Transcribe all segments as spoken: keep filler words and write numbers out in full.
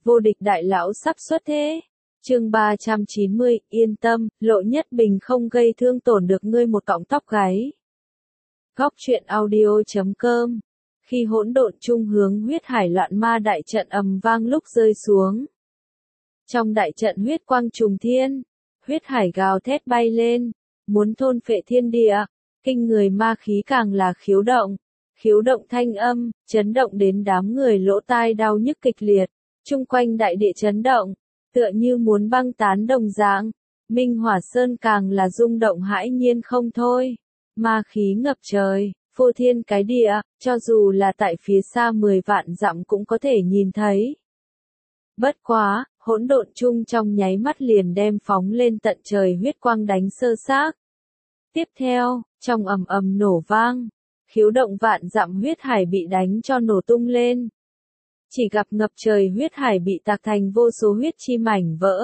vô địch đại lão sắp xuất thế. Chương ba trăm chín mươi, yên tâm, Lộ Nhất Bình không gây thương tổn được ngươi một cọng tóc gáy. Góc truyện audio chấm com. Khi hỗn độn trung hướng huyết hải loạn ma đại trận ầm vang lúc rơi xuống. Trong đại trận huyết quang trùng thiên, huyết hải gào thét bay lên, muốn thôn phệ thiên địa, kinh người ma khí càng là khiếu động. Khiếu động thanh âm, chấn động đến đám người lỗ tai đau nhức kịch liệt, chung quanh đại địa chấn động, tựa như muốn băng tán đồng dạng. Minh Hỏa Sơn càng là rung động hãi nhiên không thôi, ma khí ngập trời, phô thiên cái địa, cho dù là tại phía xa mười vạn dặm cũng có thể nhìn thấy. Bất quá, hỗn độn chung trong nháy mắt liền đem phóng lên tận trời huyết quang đánh sơ xác. Tiếp theo, trong ầm ầm nổ vang, khiếu động vạn dặm huyết hải bị đánh cho nổ tung lên. Chỉ gặp ngập trời huyết hải bị tạc thành vô số huyết chi mảnh vỡ.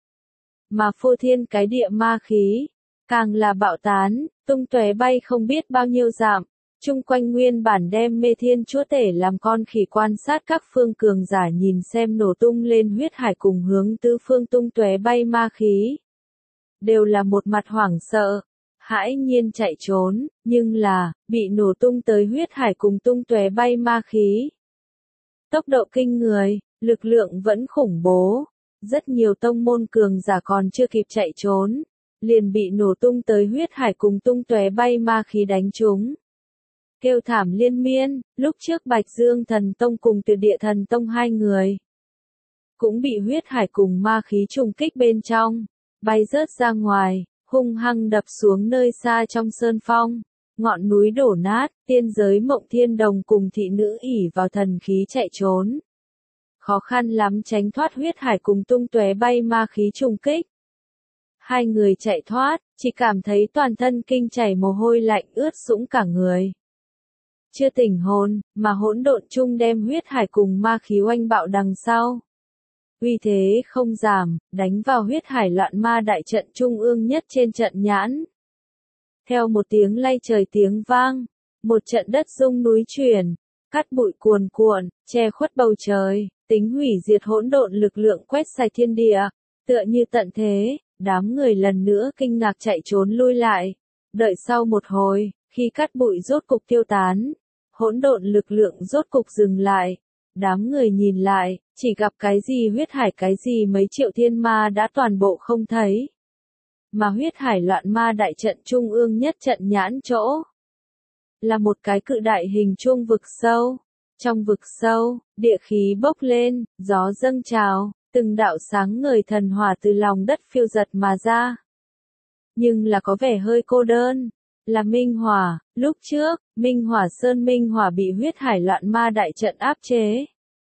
Mà phô thiên cái địa ma khí, càng là bạo tán, tung tóe bay không biết bao nhiêu dặm. Chung quanh nguyên bản đem mê thiên chúa tể làm con khỉ quan sát các phương cường giả nhìn xem nổ tung lên huyết hải cùng hướng tứ phương tung tóe bay ma khí. Đều là một mặt hoảng sợ, hãi nhiên chạy trốn, nhưng là, bị nổ tung tới huyết hải cùng tung tóe bay ma khí. Tốc độ kinh người, lực lượng vẫn khủng bố, rất nhiều tông môn cường giả còn chưa kịp chạy trốn, liền bị nổ tung tới huyết hải cùng tung tóe bay ma khí đánh trúng. Kêu thảm liên miên, lúc trước Bạch Dương Thần Tông cùng Tuyệt Địa Thần Tông hai người cũng bị huyết hải cùng ma khí trùng kích bên trong, bay rớt ra ngoài, hung hăng đập xuống nơi xa trong sơn phong, ngọn núi đổ nát, tiên giới Mộng Thiên Đồng cùng thị nữ ỷ vào thần khí chạy trốn. Khó khăn lắm tránh thoát huyết hải cùng tung tóe bay ma khí trùng kích. Hai người chạy thoát, chỉ cảm thấy toàn thân kinh chảy mồ hôi lạnh ướt sũng cả người. Chưa tỉnh hồn, mà hỗn độn chung đem huyết hải cùng ma khí oanh bạo đằng sau. Uy thế không giảm, đánh vào huyết hải loạn ma đại trận trung ương nhất trên trận nhãn. Theo một tiếng lay trời tiếng vang, một trận đất rung núi chuyển, cát bụi cuồn cuộn, che khuất bầu trời, tính hủy diệt hỗn độn lực lượng quét sạch thiên địa, tựa như tận thế, đám người lần nữa kinh ngạc chạy trốn lui lại. Đợi sau một hồi, khi cát bụi rốt cục tiêu tán, hỗn độn lực lượng rốt cục dừng lại. Đám người nhìn lại, chỉ gặp cái gì huyết hải cái gì mấy triệu thiên ma đã toàn bộ không thấy. Mà huyết hải loạn ma đại trận trung ương nhất trận nhãn chỗ, là một cái cự đại hình chuông vực sâu. Trong vực sâu, địa khí bốc lên, gió dâng trào, từng đạo sáng ngời thần hỏa từ lòng đất phiêu giật mà ra. Nhưng là có vẻ hơi cô đơn, là Minh Hỏa. Lúc trước, Minh Hỏa Sơn Minh Hỏa bị huyết hải loạn ma đại trận áp chế,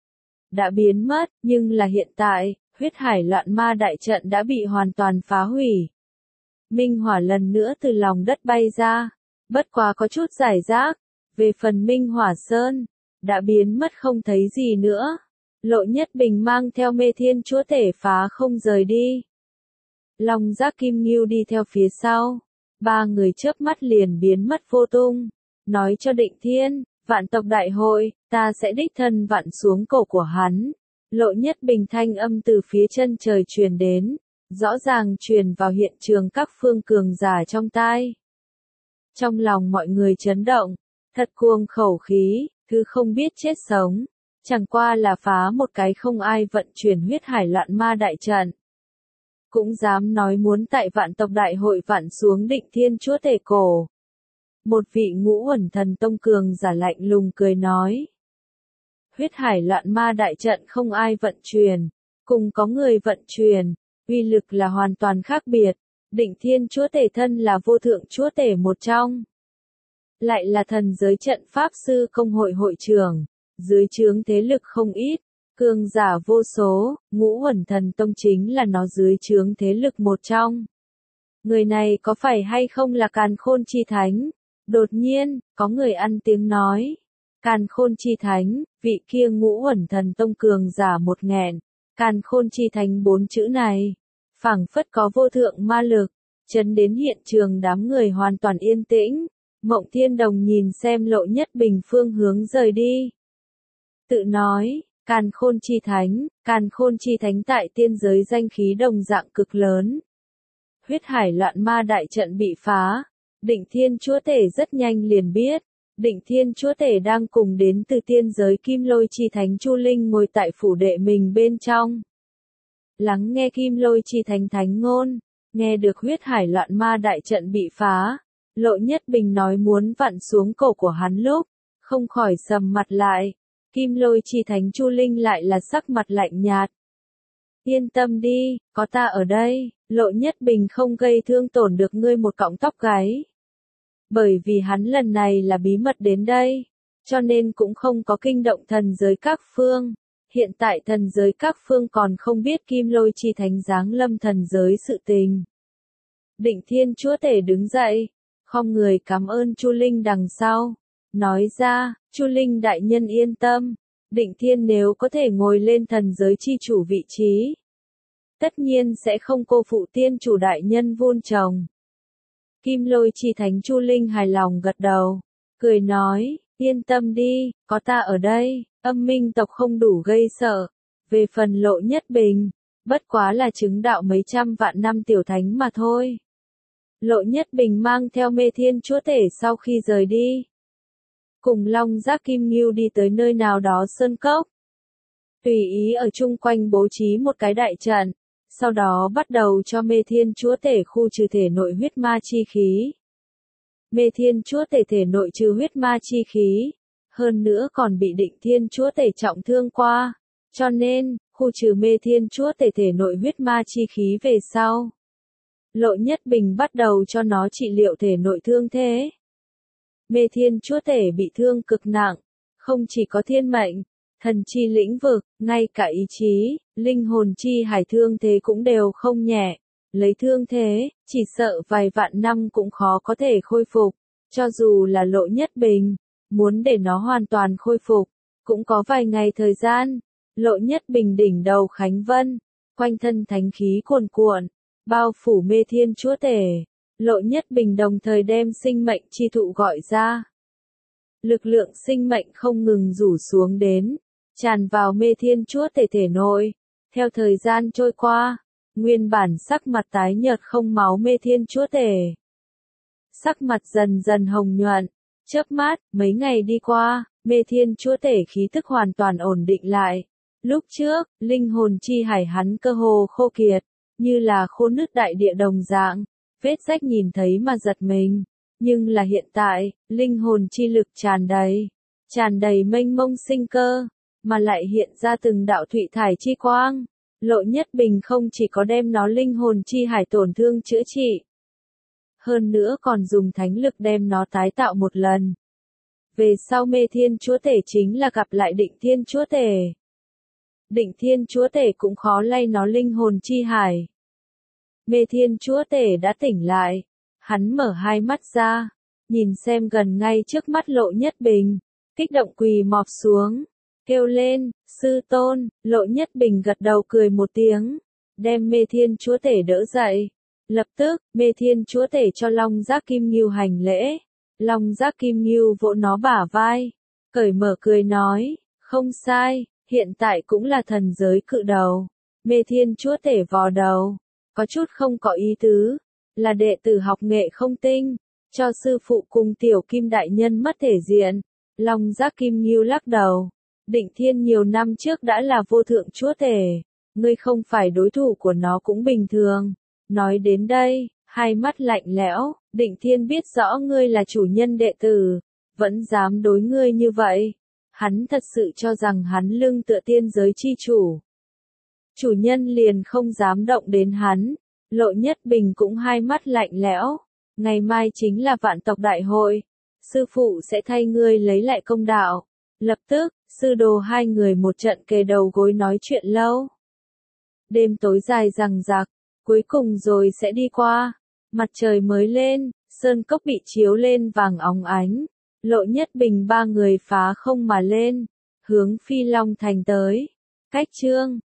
đã biến mất, nhưng là hiện tại, huyết hải loạn ma đại trận đã bị hoàn toàn phá hủy. Minh Hỏa lần nữa từ lòng đất bay ra, bất quá có chút giải rác. Về phần Minh Hỏa Sơn, đã biến mất không thấy gì nữa. Lộ Nhất Bình mang theo mê thiên chúa tể phá không rời đi. Long Giác Kim Ngưu đi theo phía sau. Ba người chớp mắt liền biến mất vô tung. Nói cho Định Thiên, vạn tộc đại hội, ta sẽ đích thân vặn xuống cổ của hắn. Lộ Nhất Bình thanh âm từ phía chân trời truyền đến, rõ ràng truyền vào hiện trường các phương cường giả trong tai. Trong lòng mọi người chấn động, thật cuồng khẩu khí, thứ không biết chết sống, chẳng qua là phá một cái không ai vận chuyển huyết hải loạn ma đại trận. Cũng dám nói muốn tại vạn tộc đại hội vặn xuống Định Thiên chúa tể cổ. Một vị ngũ uẩn thần tông cường giả lạnh lùng cười nói. Huyết hải loạn ma đại trận không ai vận chuyển, cùng có người vận chuyển, uy lực là hoàn toàn khác biệt. Định Thiên chúa tể thân là vô thượng chúa tể một trong. Lại là thần giới trận pháp sư công hội hội trưởng, dưới trướng thế lực không ít, cường giả vô số, ngũ uẩn thần tông chính là nó dưới trướng thế lực một trong. Người này có phải hay không là Càn Khôn Chi Thánh? Đột nhiên, có người ăn tiếng nói. Càn Khôn Chi Thánh, vị kia ngũ uẩn thần tông cường giả một nghẹn. Càn Khôn Chi Thánh bốn chữ này, phảng phất có vô thượng ma lực, chấn đến hiện trường đám người hoàn toàn yên tĩnh. Mộng Thiên Đồng nhìn xem Lộ Nhất Bình phương hướng rời đi. Tự nói, Càn Khôn Chi Thánh, Càn Khôn Chi Thánh tại tiên giới danh khí đồng dạng cực lớn. Huyết hải loạn ma đại trận bị phá, Định Thiên Chúa Tể rất nhanh liền biết, Định Thiên Chúa Tể đang cùng đến từ tiên giới Kim Lôi Chi Thánh Chu Linh ngồi tại phủ đệ mình bên trong. Lắng nghe Kim Lôi Chi Thánh thánh ngôn, nghe được huyết hải loạn ma đại trận bị phá, Lộ Nhất Bình nói muốn vặn xuống cổ của hắn lúc, không khỏi sầm mặt lại. Kim Lôi Chi Thánh Chu Linh lại là sắc mặt lạnh nhạt. Yên tâm đi, có ta ở đây, Lộ Nhất Bình không gây thương tổn được ngươi một cọng tóc gáy. Bởi vì hắn lần này là bí mật đến đây, cho nên cũng không có kinh động thần giới các phương. Hiện tại thần giới các phương còn không biết Kim Lôi Chi Thánh giáng lâm thần giới sự tình. Định Thiên Chúa Tể đứng dậy, khom người cảm ơn Chu Linh đằng sau. Nói ra, Chu Linh đại nhân yên tâm, Định Thiên nếu có thể ngồi lên thần giới chi chủ vị trí, tất nhiên sẽ không cô phụ tiên chủ đại nhân vun trồng. Kim Lôi Chi Thánh Chu Linh hài lòng gật đầu, cười nói, yên tâm đi, có ta ở đây, âm minh tộc không đủ gây sợ. Về phần Lộ Nhất Bình, bất quá là chứng đạo mấy trăm vạn năm tiểu thánh mà thôi. Lộ Nhất Bình mang theo Mê Thiên Chúa Tể sau khi rời đi, cùng Long Giác Kim Ngưu đi tới nơi nào đó sơn cốc. Tùy ý ở chung quanh bố trí một cái đại trận, sau đó bắt đầu cho Mê Thiên Chúa Tể khu trừ thể nội huyết ma chi khí. Mê Thiên Chúa Tể thể nội trừ huyết ma chi khí, hơn nữa còn bị Định Thiên Chúa Tể trọng thương qua, cho nên, khu trừ Mê Thiên Chúa Tể thể nội huyết ma chi khí về sau. Lộ Nhất Bình bắt đầu cho nó trị liệu thể nội thương thế. Mê Thiên Chúa Tể bị thương cực nặng, không chỉ có thiên mệnh, thần chi lĩnh vực, ngay cả ý chí, linh hồn chi hải thương thế cũng đều không nhẹ. Lấy thương thế, chỉ sợ vài vạn năm cũng khó có thể khôi phục, cho dù là Lộ Nhất Bình, muốn để nó hoàn toàn khôi phục, cũng có vài ngày thời gian. Lộ Nhất Bình đỉnh đầu Khánh Vân, quanh thân thánh khí cuồn cuộn, bao phủ Mê Thiên Chúa Tể. Lộ Nhất Bình đồng thời đem sinh mệnh chi thụ gọi ra. Lực lượng sinh mệnh không ngừng rủ xuống đến, tràn vào Mê Thiên Chúa Tể thể nội. Theo thời gian trôi qua, nguyên bản sắc mặt tái nhợt không máu Mê Thiên Chúa Tể, sắc mặt dần dần hồng nhuận, chớp mắt, mấy ngày đi qua, Mê Thiên Chúa Tể khí tức hoàn toàn ổn định lại. Lúc trước, linh hồn chi hải hắn cơ hồ khô kiệt, như là khô nứt đại địa đồng dạng, vết rách nhìn thấy mà giật mình. Nhưng là hiện tại, linh hồn chi lực tràn đầy, tràn đầy mênh mông sinh cơ, mà lại hiện ra từng đạo thụy thải chi quang. Lộ Nhất Bình không chỉ có đem nó linh hồn chi hải tổn thương chữa trị, hơn nữa còn dùng thánh lực đem nó tái tạo một lần. Về sau Mê Thiên Chúa Tể chính là gặp lại Định Thiên Chúa Tể. Định Thiên Chúa Tể cũng khó lay nó linh hồn chi hải. Mê Thiên Chúa Tể đã tỉnh lại, hắn mở hai mắt ra, nhìn xem gần ngay trước mắt Lộ Nhất Bình, kích động quỳ mọp xuống, kêu lên, sư tôn. Lộ Nhất Bình gật đầu cười một tiếng, đem Mê Thiên Chúa Tể đỡ dậy. Lập tức, Mê Thiên Chúa Tể cho Long Giác Kim Ngưu hành lễ. Long Giác Kim Ngưu vỗ nó bả vai, cởi mở cười nói, không sai, hiện tại cũng là thần giới cự đầu. Mê Thiên Chúa Tể vò đầu, có chút không có ý tứ, là đệ tử học nghệ không tinh, cho sư phụ cùng tiểu kim đại nhân mất thể diện. Long Giác Kim Ngưu lắc đầu, Định Thiên nhiều năm trước đã là vô thượng chúa tể, ngươi không phải đối thủ của nó cũng bình thường. Nói đến đây, hai mắt lạnh lẽo, Định Thiên biết rõ ngươi là chủ nhân đệ tử, vẫn dám đối ngươi như vậy. Hắn thật sự cho rằng hắn lưng tựa tiên giới chi chủ, chủ nhân liền không dám động đến hắn. Lộ Nhất Bình cũng hai mắt lạnh lẽo, ngày mai chính là vạn tộc đại hội, sư phụ sẽ thay ngươi lấy lại công đạo. Lập tức, sư đồ hai người một trận kề đầu gối nói chuyện lâu. Đêm tối dài dằng dặc, cuối cùng rồi sẽ đi qua. Mặt trời mới lên, sơn cốc bị chiếu lên vàng óng ánh. Lộ Nhất Bình ba người phá không mà lên, hướng Phi Long Thành tới. Cách chương